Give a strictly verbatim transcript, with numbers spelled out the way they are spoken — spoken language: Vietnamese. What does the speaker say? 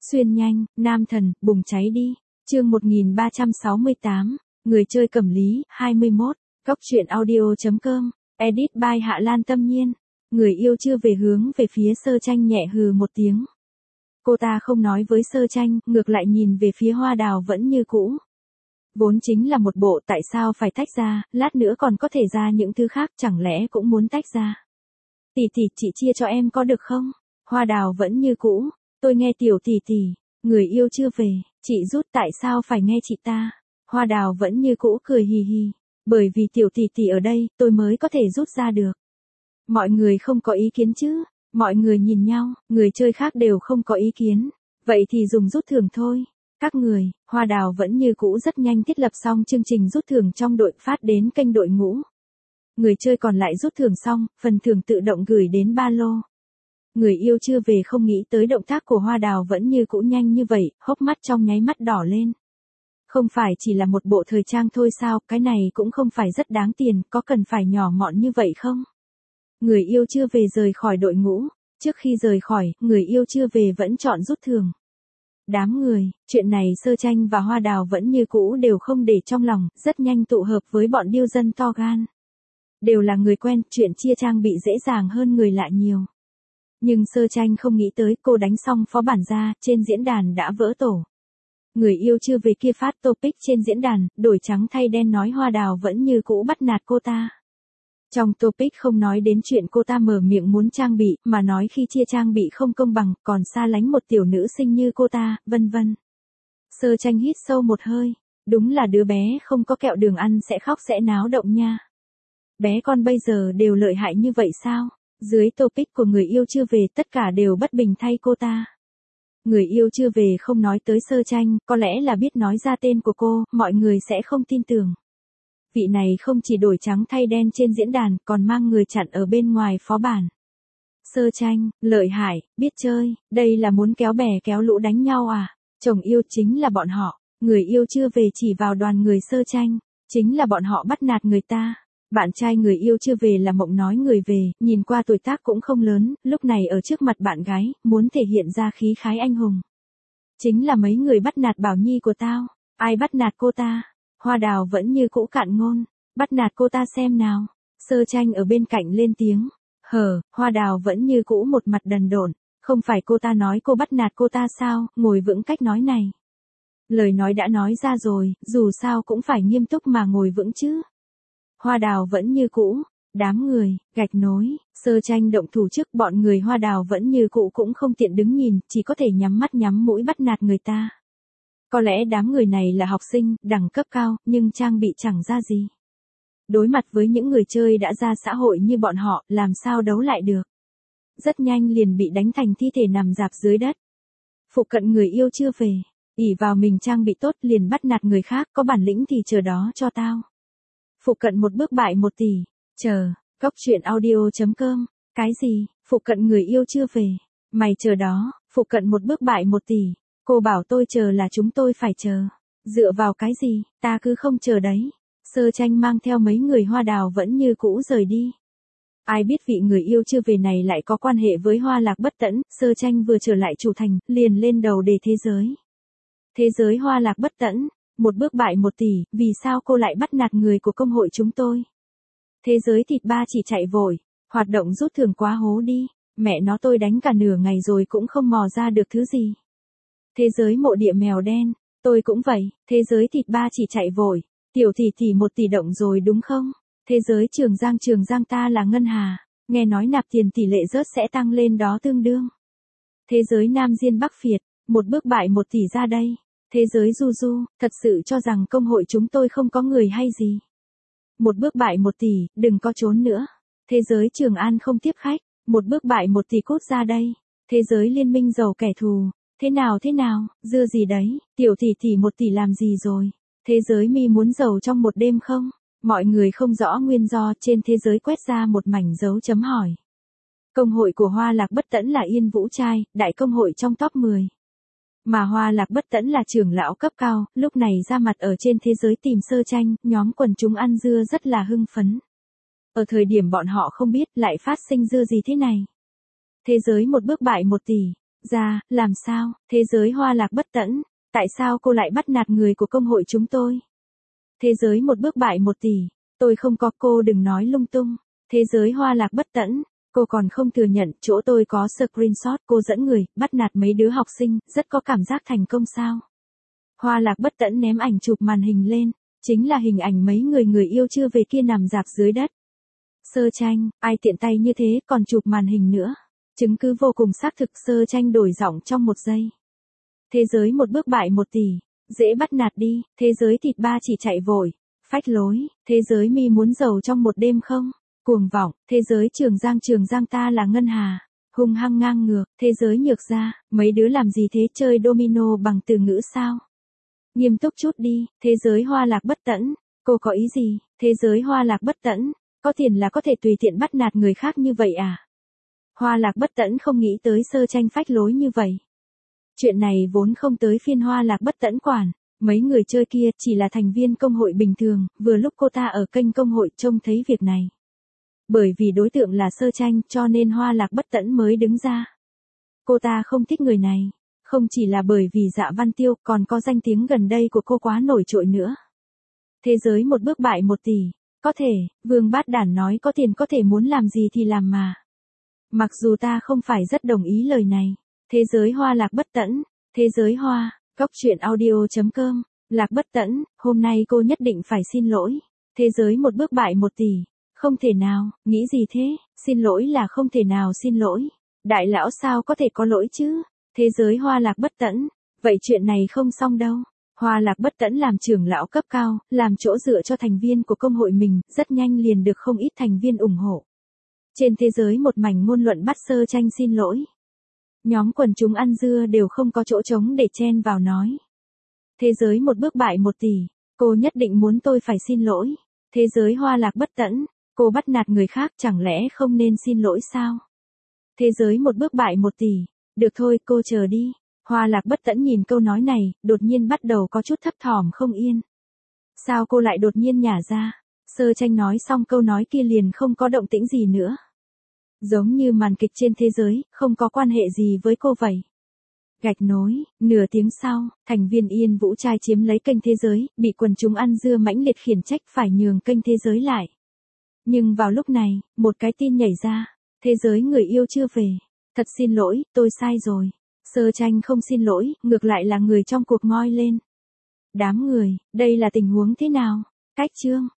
Xuyên nhanh, nam thần, bùng cháy đi. Chương một nghìn ba trăm sáu mươi tám, người chơi cẩm lý, hai mươi mốt, góc truyện audio chấm com, edit by Hạ Lan Tâm Nhiên. Người yêu chưa về hướng về phía Sơ Tranh nhẹ hừ một tiếng. Cô ta không nói với Sơ Tranh, ngược lại nhìn về phía Hoa Đào vẫn như cũ. Vốn chính là một bộ, tại sao phải tách ra, lát nữa còn có thể ra những thứ khác, chẳng lẽ cũng muốn tách ra. Tỷ tỷ, chị chia cho em có được không? Hoa Đào vẫn như cũ, tôi nghe tiểu tỷ tỷ, người yêu chưa về, chị rút, tại sao phải nghe chị ta? Hoa Đào vẫn như cũ cười hì hì, bởi vì tiểu tỷ tỷ ở đây, tôi mới có thể rút ra được. Mọi người không có ý kiến chứ? Mọi người nhìn nhau, người chơi khác đều không có ý kiến. Vậy thì dùng rút thưởng thôi. Các người, Hoa Đào vẫn như cũ rất nhanh thiết lập xong chương trình rút thưởng trong đội, phát đến kênh đội ngũ. Người chơi còn lại rút thưởng xong, phần thưởng tự động gửi đến ba lô. Người yêu chưa về không nghĩ tới động tác của Hoa Đào vẫn như cũ nhanh như vậy, hốc mắt trong nháy mắt đỏ lên. Không phải chỉ là một bộ thời trang thôi sao, cái này cũng không phải rất đáng tiền, có cần phải nhỏ mọn như vậy không? Người yêu chưa về rời khỏi đội ngũ, trước khi rời khỏi, người yêu chưa về vẫn chọn rút thưởng. Đám người, chuyện này Sơ Tranh và Hoa Đào vẫn như cũ đều không để trong lòng, rất nhanh tụ hợp với bọn điêu dân to gan. Đều là người quen, chuyện chia trang bị dễ dàng hơn người lạ nhiều. Nhưng Sơ Tranh không nghĩ tới, cô đánh xong phó bản ra, trên diễn đàn đã vỡ tổ. Người yêu chưa về kia phát topic trên diễn đàn, đổi trắng thay đen nói Hoa Đào vẫn như cũ bắt nạt cô ta. Trong topic không nói đến chuyện cô ta mở miệng muốn trang bị, mà nói khi chia trang bị không công bằng, còn xa lánh một tiểu nữ sinh như cô ta, vân vân. Sơ Tranh hít sâu một hơi, đúng là đứa bé không có kẹo đường ăn sẽ khóc sẽ náo động nha. Bé con bây giờ đều lợi hại như vậy sao? Dưới topic của người yêu chưa về tất cả đều bất bình thay cô ta. Người yêu chưa về không nói tới Sơ Tranh, có lẽ là biết nói ra tên của cô, mọi người sẽ không tin tưởng. Vị này không chỉ đổi trắng thay đen trên diễn đàn, còn mang người chặn ở bên ngoài phó bản. Sơ Tranh, lợi hại, biết chơi, đây là muốn kéo bè kéo lũ đánh nhau à? Chồng yêu chính là bọn họ, người yêu chưa về chỉ vào đoàn người Sơ Tranh, chính là bọn họ bắt nạt người ta. Bạn trai người yêu chưa về là Mộng nói người về, nhìn qua tuổi tác cũng không lớn, lúc này ở trước mặt bạn gái, muốn thể hiện ra khí khái anh hùng. Chính là mấy người bắt nạt Bảo Nhi của tao, ai bắt nạt cô ta? Hoa Đào vẫn như cũ cạn ngôn, bắt nạt cô ta xem nào. Sơ Tranh ở bên cạnh lên tiếng, hờ, Hoa Đào vẫn như cũ một mặt đần độn, không phải cô ta nói cô bắt nạt cô ta sao, ngồi vững cách nói này. Lời nói đã nói ra rồi, dù sao cũng phải nghiêm túc mà ngồi vững chứ. Hoa Đào vẫn như cũ, đám người, gạch nối, Sơ Tranh động thủ trước, bọn người Hoa Đào vẫn như cũ cũng không tiện đứng nhìn, chỉ có thể nhắm mắt nhắm mũi bắt nạt người ta. Có lẽ đám người này là học sinh, đẳng cấp cao, nhưng trang bị chẳng ra gì. Đối mặt với những người chơi đã ra xã hội như bọn họ, làm sao đấu lại được. Rất nhanh liền bị đánh thành thi thể nằm rạp dưới đất. Phụ cận người yêu chưa về, ỷ vào mình trang bị tốt liền bắt nạt người khác, có bản lĩnh thì chờ đó cho tao. Phụ cận một bước bại một tỷ, chờ, góc truyện audio chấm com, cái gì, phụ cận người yêu chưa về, mày chờ đó, phụ cận một bước bại một tỷ, cô bảo tôi chờ là chúng tôi phải chờ, dựa vào cái gì, ta cứ không chờ đấy. Sơ Tranh mang theo mấy người Hoa Đào vẫn như cũ rời đi. Ai biết vị người yêu chưa về này lại có quan hệ với Hoa Lạc Bất Tẫn, Sơ Tranh vừa trở lại chủ thành, liền lên đầu đề thế giới. Thế giới Hoa Lạc Bất Tẫn. Một bước bại một tỷ, vì sao cô lại bắt nạt người của công hội chúng tôi? Thế giới thịt ba chỉ chạy vội, hoạt động rút thưởng quá hố đi, mẹ nó tôi đánh cả nửa ngày rồi cũng không mò ra được thứ gì. Thế giới mộ địa mèo đen, tôi cũng vậy, thế giới thịt ba chỉ chạy vội, tiểu tỷ tỷ một tỷ động rồi đúng không? Thế giới Trường Giang Trường Giang ta là Ngân Hà, nghe nói nạp tiền tỷ lệ rớt sẽ tăng lên đó tương đương. Thế giới Nam Diên Bắc Việt, một bước bại một tỷ ra đây. Thế giới Du Du, thật sự cho rằng công hội chúng tôi không có người hay gì. Một bước bại một tỷ, đừng có trốn nữa. Thế giới Trường An không tiếp khách, một bước bại một tỷ cút ra đây. Thế giới Liên Minh giàu kẻ thù, thế nào thế nào, dưa gì đấy, tiểu tỷ tỷ một tỷ làm gì rồi. Thế giới Mi muốn giàu trong một đêm không? Mọi người không rõ nguyên do, trên thế giới quét ra một mảnh dấu chấm hỏi. Công hội của Hoa Lạc Bất Tẫn là Yên Vũ Trai, đại công hội trong top mười. Mà Hoa Lạc Bất Tẫn là trưởng lão cấp cao, lúc này ra mặt ở trên thế giới tìm Sơ Tranh, nhóm quần chúng ăn dưa rất là hưng phấn. Ở thời điểm bọn họ không biết lại phát sinh dưa gì thế này. Thế giới một bước bại một tỷ, Ra, làm sao, thế giới hoa lạc bất tẫn, tại sao cô lại bắt nạt người của công hội chúng tôi? Thế giới một bước bại một tỷ, tôi không có, cô đừng nói lung tung. Thế giới hoa lạc bất tẫn, cô còn không thừa nhận, chỗ tôi có screenshot cô dẫn người, bắt nạt mấy đứa học sinh, rất có cảm giác thành công sao? Hoa lạc bất tẫn ném ảnh chụp màn hình lên, chính là hình ảnh mấy người người yêu chưa về kia nằm rạp dưới đất. Sơ tranh, ai tiện tay như thế còn chụp màn hình nữa. Chứng cứ vô cùng xác thực, Sơ tranh đổi giọng trong một giây. Thế giới một bước bại một tỷ, dễ bắt nạt đi, thế giới thịt ba chỉ chạy vội, phách lối, thế giới mi muốn giàu trong một đêm không? Cuồng vọng, thế giới Trường Giang Trường Giang ta là Ngân Hà, hung hăng ngang ngược, thế giới Nhược Gia, mấy đứa làm gì thế, chơi domino bằng từ ngữ sao? Nghiêm túc chút đi, thế giới hoa lạc bất tẫn, cô có ý gì, thế giới hoa lạc bất tẫn, có tiền là có thể tùy tiện bắt nạt người khác như vậy à? Hoa lạc bất tẫn không nghĩ tới Sơ tranh phách lối như vậy. Chuyện này vốn không tới phiên hoa lạc bất tẫn quản, mấy người chơi kia chỉ là thành viên công hội bình thường, vừa lúc cô ta ở kênh công hội trông thấy việc này. Bởi vì đối tượng là Sơ tranh cho nên hoa lạc bất tẫn mới đứng ra. Cô ta không thích người này, không chỉ là bởi vì Dạ Văn Tiêu còn có danh tiếng gần đây của cô quá nổi trội nữa. Thế giới một bước bại một tỷ, có thể, Vương Bát Đản nói có tiền có thể muốn làm gì thì làm mà. Mặc dù ta không phải rất đồng ý lời này. Thế giới hoa lạc bất tẫn, thế giới hoa, góc truyện audio.com, lạc bất tẫn, hôm nay cô nhất định phải xin lỗi. Thế giới một bước bại một tỷ, không thể nào, nghĩ gì thế, xin lỗi là không thể nào xin lỗi. Đại lão sao có thể có lỗi chứ? Thế giới hoa lạc bất tẫn, vậy chuyện này không xong đâu. Hoa lạc bất tẫn làm trưởng lão cấp cao, làm chỗ dựa cho thành viên của công hội mình, rất nhanh liền được không ít thành viên ủng hộ. Trên thế giới một mảnh ngôn luận bắt Sơ tranh xin lỗi. Nhóm quần chúng ăn dưa đều không có chỗ trống để chen vào nói. Thế giới một bước bại một tỷ, cô nhất định muốn tôi phải xin lỗi. Thế giới hoa lạc bất tẫn, cô bắt nạt người khác chẳng lẽ không nên xin lỗi sao? Thế giới một bước bại một tỷ, được thôi cô chờ đi. Hoa lạc bất tẫn nhìn câu nói này, đột nhiên bắt đầu có chút thấp thỏm không yên. Sao cô lại đột nhiên nhả ra? Sơ tranh nói xong câu nói kia liền không có động tĩnh gì nữa. Giống như màn kịch trên thế giới, không có quan hệ gì với cô vậy. Gạch nối, nửa tiếng sau, thành viên Yên Vũ Trai chiếm lấy kênh thế giới, bị quần chúng ăn dưa mãnh liệt khiển trách phải nhường kênh thế giới lại. Nhưng vào lúc này, một cái tin nhảy ra, thế giới người yêu chưa về. Thật xin lỗi, tôi sai rồi. Sơ tranh không xin lỗi, ngược lại là người trong cuộc ngoi lên. Đám người, đây là tình huống thế nào? Cách chương.